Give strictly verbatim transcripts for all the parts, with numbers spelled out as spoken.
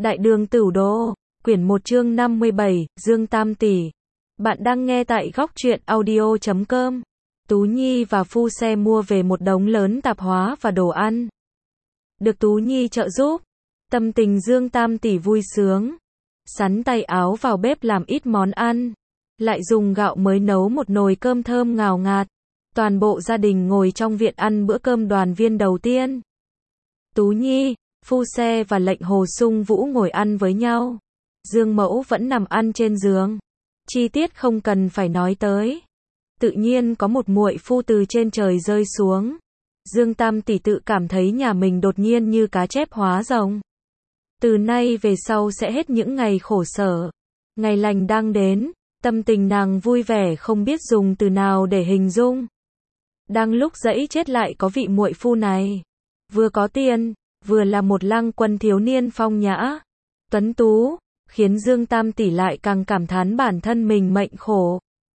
Đại đường Tửu Đô, quyển một chương năm mươi bảy, Dương Tam Tỷ. Bạn đang nghe tại góc truyện audio chấm com. Tú Nhi và Phu Xe mua về một đống lớn tạp hóa và đồ ăn. Được Tú Nhi trợ giúp, tâm tình Dương Tam Tỷ vui sướng. Sắn tay áo vào bếp làm ít món ăn. Lại dùng gạo mới nấu một nồi cơm thơm ngào ngạt. Toàn bộ gia đình ngồi trong viện ăn bữa cơm đoàn viên đầu tiên. Tú Nhi, Phu Xe và Lệnh Hồ Sung Vũ ngồi ăn với nhau. Dương Mẫu vẫn nằm ăn trên giường. Chi tiết không cần phải nói tới. Tự nhiên có một muội phu từ trên trời rơi xuống. Dương Tam Tỷ tự cảm thấy nhà mình đột nhiên như cá chép hóa rồng. Từ nay về sau sẽ hết những ngày khổ sở. Ngày lành đang đến, tâm tình nàng vui vẻ không biết dùng từ nào để hình dung. Đang lúc dẫy chết lại có vị muội phu này. Vừa có tiền, vừa là một lăng quân thiếu niên phong nhã, tuấn tú, khiến Dương Tam Tỷ lại càng cảm thán bản thân mình mệnh khổ.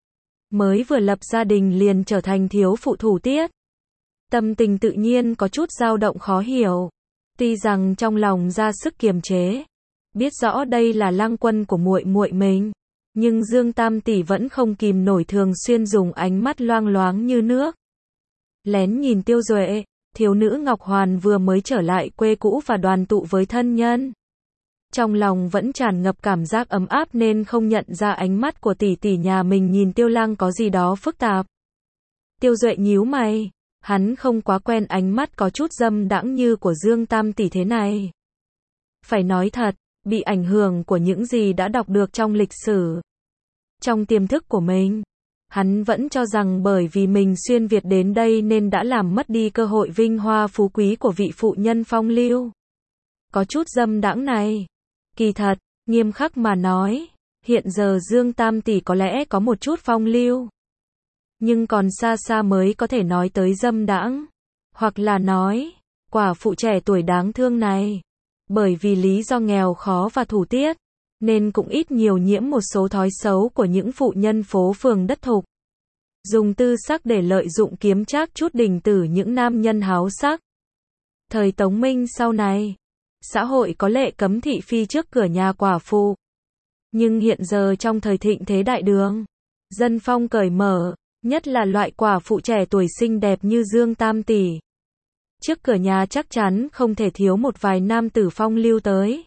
Mới vừa lập gia đình liền trở thành thiếu phụ thủ tiết. Tâm tình tự nhiên có chút dao động khó hiểu. Tuy rằng trong lòng ra sức kiềm chế, biết rõ đây là lăng quân của muội muội mình, nhưng Dương Tam Tỷ vẫn không kìm nổi thường xuyên dùng ánh mắt loang loáng như nước. Lén nhìn Tiêu Duệ, thiếu nữ Ngọc Hoàn vừa mới trở lại quê cũ và đoàn tụ với thân nhân. Trong lòng vẫn tràn ngập cảm giác ấm áp nên không nhận ra ánh mắt của tỷ tỷ nhà mình nhìn Tiêu Lăng có gì đó phức tạp. Tiêu Duệ nhíu mày, hắn không quá quen ánh mắt có chút dâm đãng như của Dương Tam Tỷ thế này. Phải nói thật, bị ảnh hưởng của những gì đã đọc được trong lịch sử. Trong tiềm thức của mình, hắn vẫn cho rằng bởi vì mình xuyên Việt đến đây nên đã làm mất đi cơ hội vinh hoa phú quý của vị phụ nhân phong lưu. Có chút dâm đãng này. Kỳ thật, nghiêm khắc mà nói, hiện giờ Dương Tam Tỷ có lẽ có một chút phong lưu. Nhưng còn xa xa mới có thể nói tới dâm đãng. Hoặc là nói, quả phụ trẻ tuổi đáng thương này. Bởi vì lý do nghèo khó và thủ tiết, nên cũng ít nhiều nhiễm một số thói xấu của những phụ nhân phố phường đất thục. Dùng tư sắc để lợi dụng kiếm trác chút đình tử những nam nhân háo sắc. Thời Tống Minh sau này, xã hội có lệ cấm thị phi trước cửa nhà quả phụ. Nhưng hiện giờ trong thời thịnh thế đại đường, dân phong cởi mở, nhất là loại quả phụ trẻ tuổi xinh đẹp như Dương Tam Tỷ. Trước cửa nhà chắc chắn không thể thiếu một vài nam tử phong lưu tới.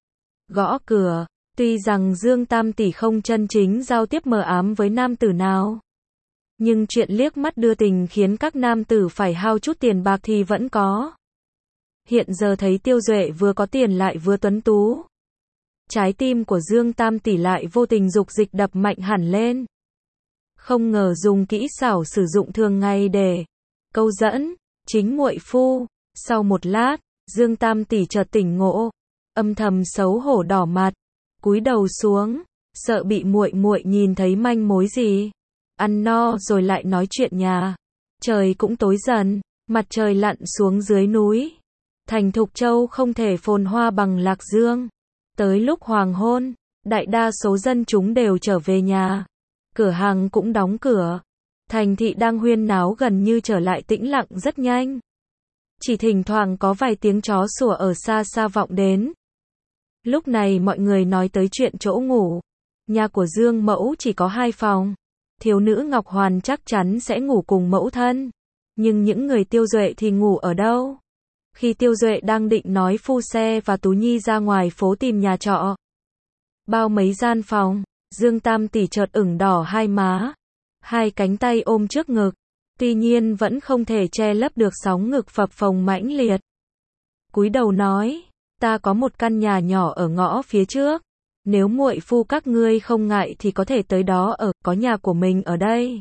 Gõ cửa, tuy rằng Dương Tam Tỷ không chân chính giao tiếp mờ ám với nam tử nào. Nhưng chuyện liếc mắt đưa tình khiến các nam tử phải hao chút tiền bạc thì vẫn có. Hiện giờ thấy Tiêu Duệ vừa có tiền lại vừa tuấn tú. Trái tim của Dương Tam Tỷ lại vô tình dục dịch đập mạnh hẳn lên. Không ngờ dùng kỹ xảo sử dụng thường ngày để câu dẫn chính muội phu. Sau một lát, Dương Tam Tỷ chợt tỉnh ngộ, âm thầm xấu hổ đỏ mặt, cúi đầu xuống, sợ bị muội muội nhìn thấy manh mối gì. Ăn no rồi lại nói chuyện nhà. Trời cũng tối dần, mặt trời lặn xuống dưới núi. Thành Thục Châu không thể phồn hoa bằng Lạc Dương. Tới lúc hoàng hôn, đại đa số dân chúng đều trở về nhà. Cửa hàng cũng đóng cửa. Thành thị đang huyên náo gần như trở lại tĩnh lặng rất nhanh. Chỉ thỉnh thoảng có vài tiếng chó sủa ở xa xa vọng đến. Lúc này mọi người nói tới chuyện chỗ ngủ. Nhà của Dương Mẫu chỉ có hai phòng. Thiếu nữ Ngọc Hoàn chắc chắn sẽ ngủ cùng mẫu thân. Nhưng những người Tiêu Duệ thì ngủ ở đâu? Khi Tiêu Duệ đang định nói Phu Xe và Tú Nhi ra ngoài phố tìm nhà trọ. Bao mấy gian phòng, Dương Tam Tỷ chợt ửng đỏ hai má. Hai cánh tay ôm trước ngực. Tuy nhiên vẫn không thể che lấp được sóng ngực phập phồng mãnh liệt. Cúi đầu nói, ta có một căn nhà nhỏ ở ngõ phía trước. Nếu muội phu các ngươi không ngại thì có thể tới đó ở, có nhà của mình ở đây.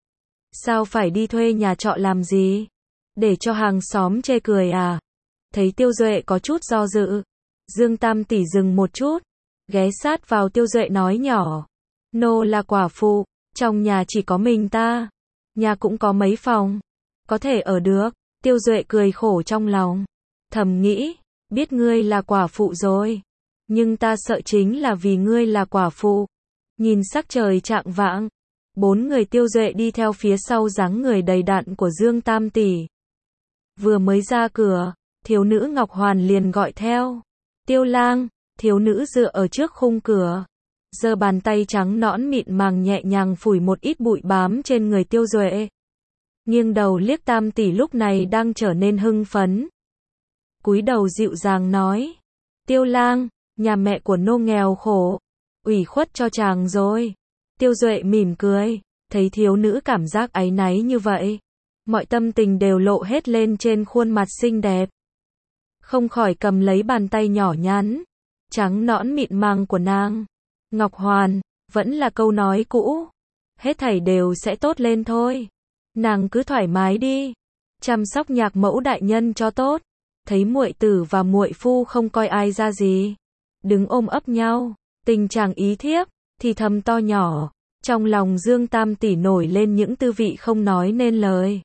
Sao phải đi thuê nhà trọ làm gì? Để cho hàng xóm chê cười à? Thấy Tiêu Duệ có chút do dự, Dương Tam Tỷ dừng một chút, ghé sát vào Tiêu Duệ nói nhỏ. Nô là quả phụ, trong nhà chỉ có mình ta. Nhà cũng có mấy phòng, có thể ở được. Tiêu Duệ cười khổ trong lòng, thầm nghĩ, biết ngươi là quả phụ rồi. Nhưng ta sợ chính là vì ngươi là quả phụ. Nhìn sắc trời chạng vạng, bốn người Tiêu Duệ đi theo phía sau dáng người đầy đặn của Dương Tam Tỷ. Vừa mới ra cửa, thiếu nữ Ngọc Hoàn liền gọi theo. Tiêu Lang, Thiếu nữ dựa ở trước khung cửa, giơ bàn tay trắng nõn mịn màng nhẹ nhàng phủi một ít bụi bám trên người Tiêu Duệ. Nghiêng đầu liếc Tam tỷ lúc này đang trở nên hưng phấn. Cúi đầu dịu dàng nói, Tiêu lang, nhà mẹ của nô nghèo khổ, ủy khuất cho chàng rồi. Tiêu Duệ mỉm cười, thấy thiếu nữ cảm giác áy náy như vậy, mọi tâm tình đều lộ hết lên trên khuôn mặt xinh đẹp. Không khỏi cầm lấy bàn tay nhỏ nhắn, trắng nõn mịn màng của nàng. Ngọc Hoàn, vẫn là câu nói cũ, hết thảy đều sẽ tốt lên thôi. Nàng cứ thoải mái đi, chăm sóc nhạc mẫu đại nhân cho tốt. Thấy muội tử và muội phu không coi ai ra gì, đứng ôm ấp nhau, tình chàng ý thiếp, thì thầm to nhỏ, trong lòng Dương Tam tỷ nổi lên những tư vị không nói nên lời.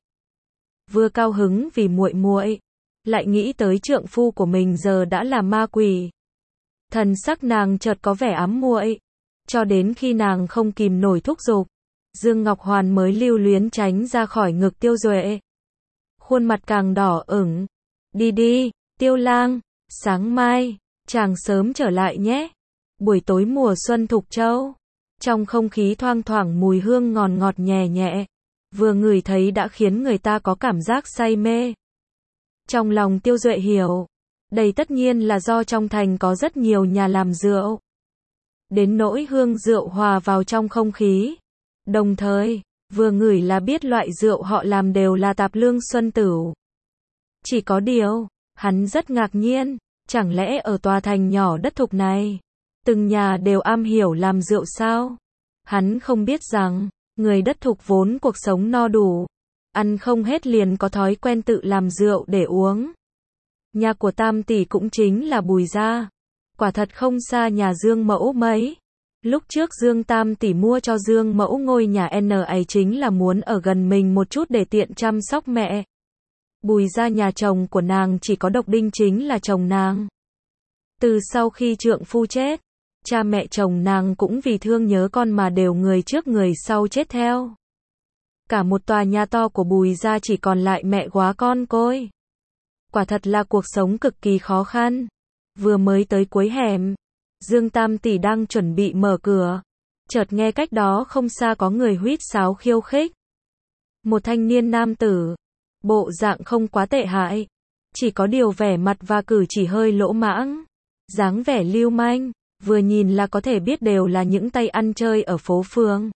Vừa cao hứng vì muội muội, lại nghĩ tới trượng phu của mình giờ đã là ma quỷ. Thần sắc nàng chợt có vẻ ám muội, cho đến khi nàng không kìm nổi thúc giục, Dương Ngọc Hoàn mới lưu luyến tránh ra khỏi ngực Tiêu Duệ. Khuôn mặt càng đỏ ửng. Đi đi, Tiêu lang, sáng mai, chàng sớm trở lại nhé. Buổi tối mùa xuân Thục Châu, trong không khí thoang thoảng mùi hương ngọt ngọt nhẹ nhẹ, vừa ngửi thấy đã khiến người ta có cảm giác say mê. Trong lòng Tiêu Duệ hiểu, đây tất nhiên là do trong thành có rất nhiều nhà làm rượu. Đến nỗi hương rượu hòa vào trong không khí. Đồng thời, vừa ngửi là biết loại rượu họ làm đều là tạp lương xuân tửu. Chỉ có điều, hắn rất ngạc nhiên, chẳng lẽ ở tòa thành nhỏ đất thục này, từng nhà đều am hiểu làm rượu sao? Hắn không biết rằng, người đất thục vốn cuộc sống no đủ, ăn không hết liền có thói quen tự làm rượu để uống. Nhà của Tam tỷ cũng chính là Bùi gia, quả thật không xa nhà Dương mẫu mấy. Lúc trước Dương Tam tỷ mua cho Dương mẫu ngôi nhà N ấy chính là muốn ở gần mình một chút để tiện chăm sóc mẹ. Bùi gia nhà chồng của nàng chỉ có Độc Đinh chính là chồng nàng. Từ sau khi trượng phu chết, cha mẹ chồng nàng cũng vì thương nhớ con mà đều người trước người sau chết theo. Cả một tòa nhà to của Bùi gia chỉ còn lại mẹ góa con côi. Quả thật là cuộc sống cực kỳ khó khăn. Vừa mới tới cuối hẻm, Dương Tam tỷ đang chuẩn bị mở cửa, chợt nghe cách đó không xa có người huýt sáo khiêu khích. Một thanh niên nam tử, bộ dạng không quá tệ hại, chỉ có điều vẻ mặt và cử chỉ hơi lỗ mãng, dáng vẻ lưu manh, vừa nhìn là có thể biết đều là những tay ăn chơi ở phố phường.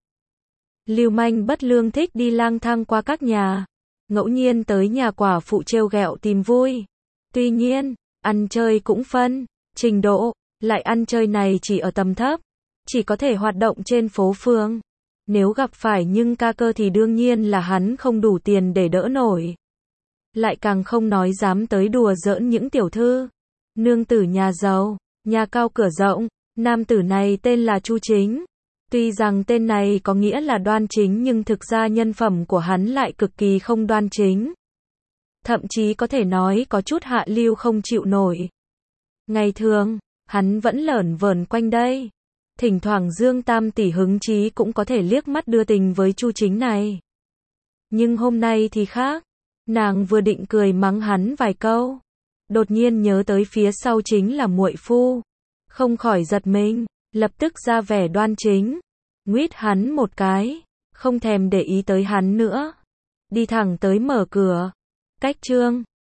Lưu manh bất lương thích đi lang thang qua các nhà, ngẫu nhiên tới nhà quả phụ trêu ghẹo tìm vui. Tuy nhiên, ăn chơi cũng phân trình độ, lại ăn chơi này chỉ ở tầm thấp, chỉ có thể hoạt động trên phố phường. Nếu gặp phải nhưng ca cơ thì đương nhiên là hắn không đủ tiền để đỡ nổi. Lại càng không nói dám tới đùa giỡn những tiểu thư, nương tử nhà giàu, nhà cao cửa rộng. Nam tử này tên là Chu Chính. Tuy rằng tên này có nghĩa là đoan chính nhưng thực ra nhân phẩm của hắn lại cực kỳ không đoan chính. Thậm chí có thể nói có chút hạ lưu không chịu nổi. Ngày thường, hắn vẫn lởn vởn quanh đây. Thỉnh thoảng Dương Tam tỷ hứng chí cũng có thể liếc mắt đưa tình với Chu Chính này. Nhưng hôm nay thì khác. Nàng vừa định cười mắng hắn vài câu, đột nhiên nhớ tới phía sau chính là muội phu, không khỏi giật mình, lập tức ra vẻ đoan chính, nguýt hắn một cái, không thèm để ý tới hắn nữa, đi thẳng tới mở cửa. Cách chương